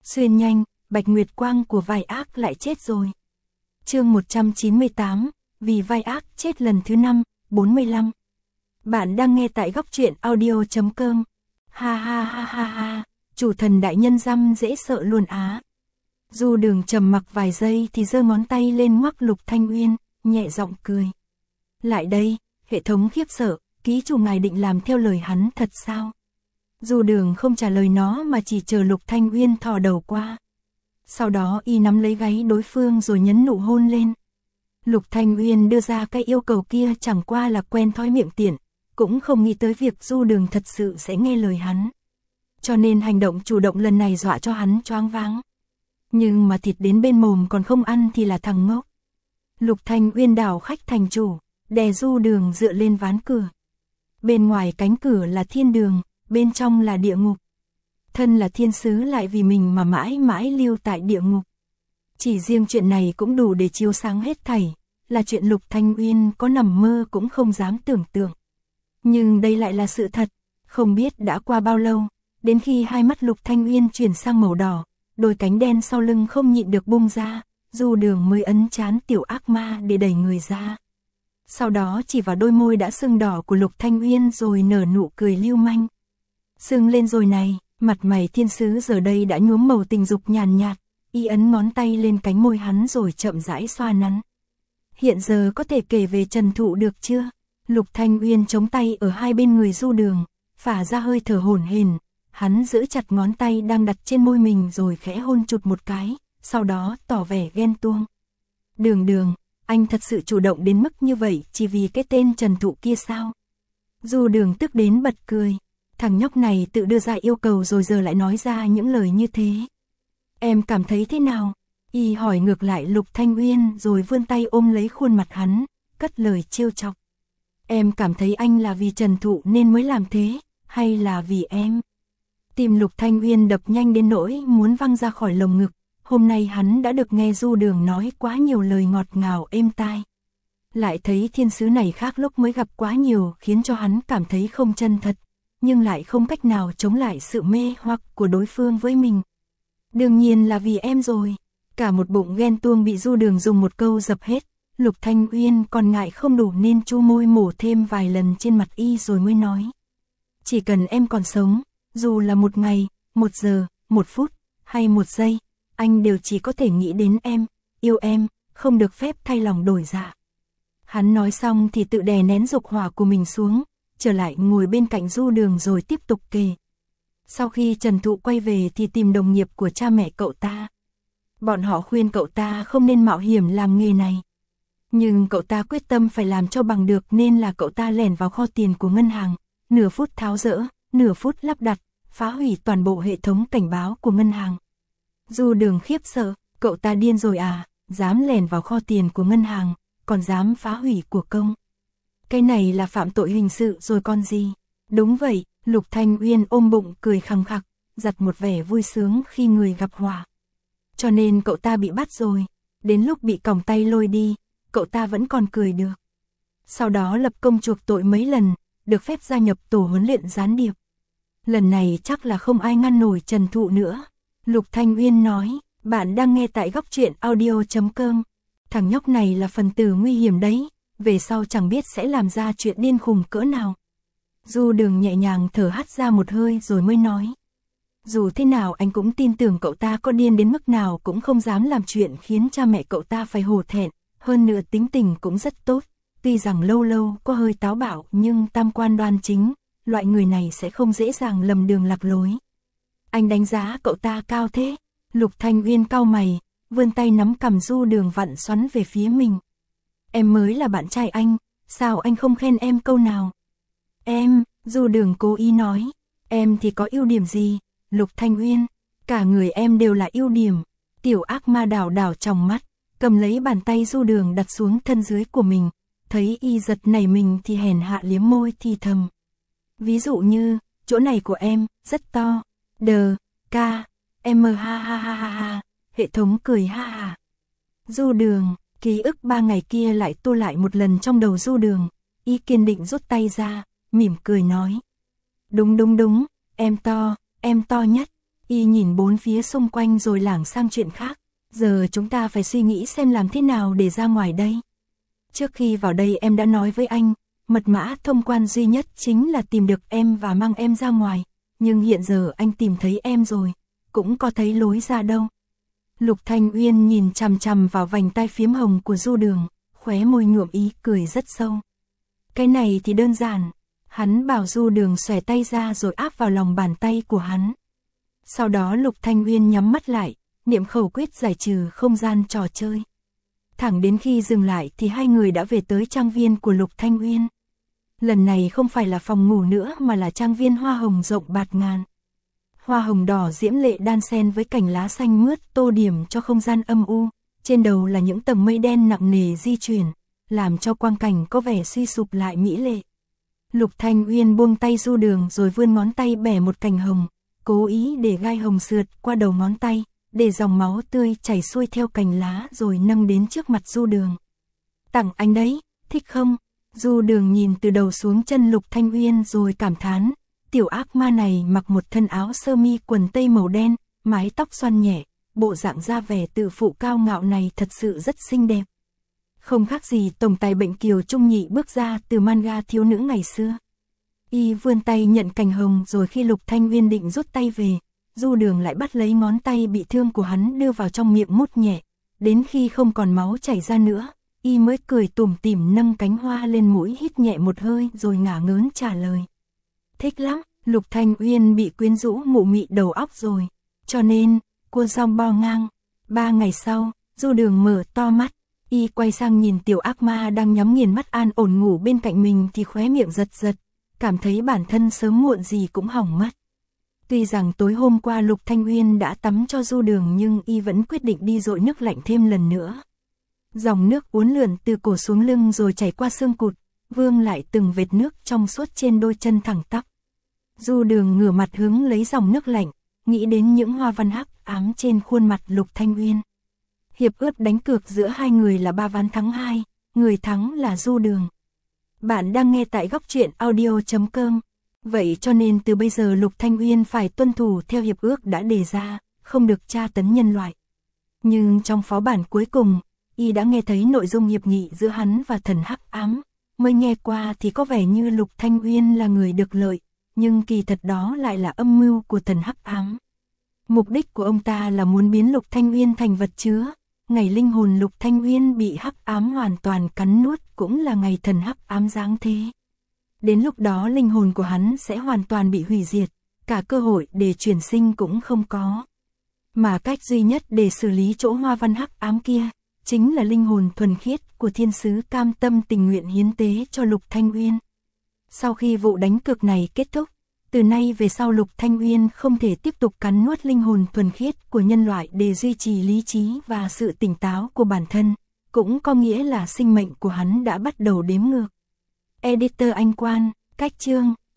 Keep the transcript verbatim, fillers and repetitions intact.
Xuyên nhanh, Bạch Nguyệt Quang của vai ác lại chết rồi. Chương một trăm chín mươi tám, vì vai ác chết lần thứ năm, bốn mươi lăm. Bạn đang nghe tại góc truyện audio chấm com. Ha ha ha ha ha, chủ thần đại nhân dăm dễ sợ luôn á. Du Đường trầm mặc vài giây thì giơ ngón tay lên ngoắc Lục Thanh Uyên, nhẹ giọng cười. Lại đây, hệ thống khiếp sợ, ký chủ ngài định làm theo lời hắn thật sao? Du Đường không trả lời nó mà chỉ chờ Lục Thanh Uyên thò đầu qua. Sau đó y nắm lấy gáy đối phương rồi nhấn nụ hôn lên. Lục Thanh Uyên đưa ra cái yêu cầu kia chẳng qua là quen thói miệng tiện, cũng không nghĩ tới việc Du Đường thật sự sẽ nghe lời hắn. Cho nên hành động chủ động lần này dọa cho hắn choáng váng. Nhưng mà thịt đến bên mồm còn không ăn thì là thằng ngốc. Lục Thanh Uyên đảo khách thành chủ, đè Du Đường dựa lên ván cửa. Bên ngoài cánh cửa là thiên đường, bên trong là địa ngục. Thân là thiên sứ lại vì mình mà mãi mãi lưu tại địa ngục. Chỉ riêng chuyện này cũng đủ để chiếu sáng hết thảy, là chuyện Lục Thanh Uyên có nằm mơ cũng không dám tưởng tượng. Nhưng đây lại là sự thật, không biết đã qua bao lâu, đến khi hai mắt Lục Thanh Uyên chuyển sang màu đỏ, đôi cánh đen sau lưng không nhịn được bung ra, Du Đường mới ấn trán tiểu ác ma để đẩy người ra. Sau đó chỉ vào đôi môi đã sưng đỏ của Lục Thanh Uyên rồi nở nụ cười lưu manh. Sưng lên rồi này, mặt mày thiên sứ giờ đây đã nhuốm màu tình dục nhàn nhạt, y ấn ngón tay lên cánh môi hắn rồi chậm rãi xoa nắn. Hiện giờ có thể kể về Trần Thụ được chưa? Lục Thanh Uyên chống tay ở hai bên người Du Đường, phả ra hơi thở hổn hển, hắn giữ chặt ngón tay đang đặt trên môi mình rồi khẽ hôn chụt một cái, sau đó tỏ vẻ ghen tuông. Đường Đường, anh thật sự chủ động đến mức như vậy chỉ vì cái tên Trần Thụ kia sao? Du Đường tức đến bật cười, thằng nhóc này tự đưa ra yêu cầu rồi giờ lại nói ra những lời như thế. Em cảm thấy thế nào? Y hỏi ngược lại Lục Thanh Uyên rồi vươn tay ôm lấy khuôn mặt hắn, cất lời trêu chọc. Em cảm thấy anh là vì Trần Thụ nên mới làm thế, hay là vì em? Tim Lục Thanh Uyên đập nhanh đến nỗi muốn văng ra khỏi lồng ngực, hôm nay hắn đã được nghe Du Đường nói quá nhiều lời ngọt ngào êm tai. Lại thấy thiên sứ này khác lúc mới gặp quá nhiều khiến cho hắn cảm thấy không chân thật, nhưng lại không cách nào chống lại sự mê hoặc của đối phương với mình. Đương nhiên là vì em rồi. Cả một bụng ghen tuông bị Du Đường dùng một câu dập hết. Lục Thanh Uyên còn ngại không đủ nên chu môi mổ thêm vài lần trên mặt y rồi mới nói. Chỉ cần em còn sống, dù là một ngày, một giờ, một phút, hay một giây, anh đều chỉ có thể nghĩ đến em, yêu em, không được phép thay lòng đổi dạ. Hắn nói xong thì tự đè nén dục hỏa của mình xuống, trở lại ngồi bên cạnh Du Đường rồi tiếp tục kể. Sau khi Trần Thụ quay về thì tìm đồng nghiệp của cha mẹ cậu ta. Bọn họ khuyên cậu ta không nên mạo hiểm làm nghề này. Nhưng cậu ta quyết tâm phải làm cho bằng được nên là cậu ta lẻn vào kho tiền của ngân hàng, nửa phút tháo dỡ, nửa phút lắp đặt, phá hủy toàn bộ hệ thống cảnh báo của ngân hàng. Du Đường khiếp sợ, cậu ta điên rồi à, dám lẻn vào kho tiền của ngân hàng, còn dám phá hủy của công. Cái này là phạm tội hình sự rồi con gì? Đúng vậy, Lục Thanh Uyên ôm bụng cười khằng khặc, giật một vẻ vui sướng khi người gặp họa. Cho nên cậu ta bị bắt rồi, đến lúc bị còng tay lôi đi, cậu ta vẫn còn cười được. Sau đó lập công chuộc tội mấy lần, được phép gia nhập tổ huấn luyện gián điệp. Lần này chắc là không ai ngăn nổi Trần Thụ nữa. Lục Thanh Uyên nói, bạn đang nghe tại góc truyện audio chấm com. Thằng nhóc này là phần tử nguy hiểm đấy, về sau chẳng biết sẽ làm ra chuyện điên khùng cỡ nào. Du Đường nhẹ nhàng thở hắt ra một hơi rồi mới nói. Dù thế nào anh cũng tin tưởng cậu ta có điên đến mức nào cũng không dám làm chuyện khiến cha mẹ cậu ta phải hổ thẹn, hơn nữa tính tình cũng rất tốt, tuy rằng lâu lâu có hơi táo bạo nhưng tam quan đoan chính, loại người này sẽ không dễ dàng lầm đường lạc lối. Anh đánh giá cậu ta cao thế? Lục Thanh Uyên cau mày, vươn tay nắm cằm Du Đường vặn xoắn về phía mình. Em mới là bạn trai anh, sao anh không khen em câu nào? Em, Du Đường cố ý nói, em thì có ưu điểm gì? Lục Thanh Uyên, cả người em đều là ưu điểm. Tiểu ác ma đảo đảo trong mắt, cầm lấy bàn tay Du Đường đặt xuống thân dưới của mình, thấy y giật nảy mình thì hèn hạ liếm môi thì thầm. Ví dụ như, chỗ này của em, rất to, đờ, ca, em ha ha ha ha ha, hệ thống cười ha ha. Du Đường, ký ức ba ngày kia lại tua lại một lần trong đầu Du Đường, y kiên định rút tay ra, mỉm cười nói. Đúng đúng đúng, em to, em to nhất. Y nhìn bốn phía xung quanh rồi lảng sang chuyện khác. Giờ chúng ta phải suy nghĩ xem làm thế nào để ra ngoài đây. Trước khi vào đây em đã nói với anh, mật mã thông quan duy nhất chính là tìm được em và mang em ra ngoài. Nhưng hiện giờ anh tìm thấy em rồi, cũng có thấy lối ra đâu. Lục Thanh Uyên nhìn chằm chằm vào vành tai phím hồng của Du Đường, khóe môi nhuộm ý cười rất sâu. Cái này thì đơn giản. Hắn bảo Du Đường xòe tay ra rồi áp vào lòng bàn tay của hắn. Sau đó Lục Thanh Uyên nhắm mắt lại, niệm khẩu quyết giải trừ không gian trò chơi. Thẳng đến khi dừng lại thì hai người đã về tới trang viên của Lục Thanh Uyên. Lần này không phải là phòng ngủ nữa mà là trang viên hoa hồng rộng bạt ngàn. Hoa hồng đỏ diễm lệ đan xen với cành lá xanh mướt tô điểm cho không gian âm u. Trên đầu là những tầng mây đen nặng nề di chuyển, làm cho quang cảnh có vẻ suy sụp lại mỹ lệ. Lục Thanh Uyên buông tay Du Đường rồi vươn ngón tay bẻ một cành hồng, cố ý để gai hồng sượt qua đầu ngón tay, để dòng máu tươi chảy xuôi theo cành lá rồi nâng đến trước mặt Du Đường. Tặng anh đấy, thích không? Du Đường nhìn từ đầu xuống chân Lục Thanh Uyên rồi cảm thán, tiểu ác ma này mặc một thân áo sơ mi quần tây màu đen, mái tóc xoăn nhẹ, bộ dạng ra vẻ tự phụ cao ngạo này thật sự rất xinh đẹp. Không khác gì tổng tài bệnh Kiều Trung Nhị bước ra từ manga thiếu nữ ngày xưa. Y vươn tay nhận cành hồng rồi khi Lục Thanh Uyên định rút tay về, Du Đường lại bắt lấy ngón tay bị thương của hắn đưa vào trong miệng mút nhẹ, đến khi không còn máu chảy ra nữa, Y mới cười tủm tỉm nâng cánh hoa lên mũi hít nhẹ một hơi rồi ngả ngớn trả lời. Thích lắm, Lục Thanh Uyên bị quyến rũ mụ mị đầu óc rồi, cho nên, cua song bo ngang. Ba ngày sau, Du Đường mở to mắt, Y quay sang nhìn tiểu ác ma đang nhắm nghiền mắt an ổn ngủ bên cạnh mình thì khóe miệng giật giật, cảm thấy bản thân sớm muộn gì cũng hỏng mất. Tuy rằng tối hôm qua Lục Thanh Uyên đã tắm cho Du Đường nhưng Y vẫn quyết định đi dội nước lạnh thêm lần nữa. Dòng nước uốn lượn từ cổ xuống lưng rồi chảy qua xương cụt, vương lại từng vệt nước trong suốt trên đôi chân thẳng tắp. Du Đường ngửa mặt hướng lấy dòng nước lạnh, nghĩ đến những hoa văn hắc ám trên khuôn mặt Lục Thanh Uyên. Hiệp ước đánh cược giữa hai người là ba ván thắng hai, người thắng là Du Đường. Bạn đang nghe tại góc truyện audio chấm com. Vậy cho nên từ bây giờ Lục Thanh Uyên phải tuân thủ theo hiệp ước đã đề ra, không được tra tấn nhân loại. Nhưng trong phó bản cuối cùng, Y đã nghe thấy nội dung hiệp nghị giữa hắn và thần hắc ám. Mới nghe qua thì có vẻ như Lục Thanh Uyên là người được lợi, nhưng kỳ thật đó lại là âm mưu của thần hắc ám. Mục đích của ông ta là muốn biến Lục Thanh Uyên thành vật chứa. Ngày linh hồn Lục Thanh Uyên bị hắc ám hoàn toàn cắn nuốt cũng là ngày thần hắc ám giáng thế. Đến lúc đó linh hồn của hắn sẽ hoàn toàn bị hủy diệt, cả cơ hội để chuyển sinh cũng không có. Mà cách duy nhất để xử lý chỗ hoa văn hắc ám kia, chính là linh hồn thuần khiết của thiên sứ cam tâm tình nguyện hiến tế cho Lục Thanh Uyên. Sau khi vụ đánh cược này kết thúc, từ nay về sau Lục Thanh Uyên không thể tiếp tục cắn nuốt linh hồn thuần khiết của nhân loại để duy trì lý trí và sự tỉnh táo của bản thân, cũng có nghĩa là sinh mệnh của hắn đã bắt đầu đếm ngược. Editor Anh Quan, cách chương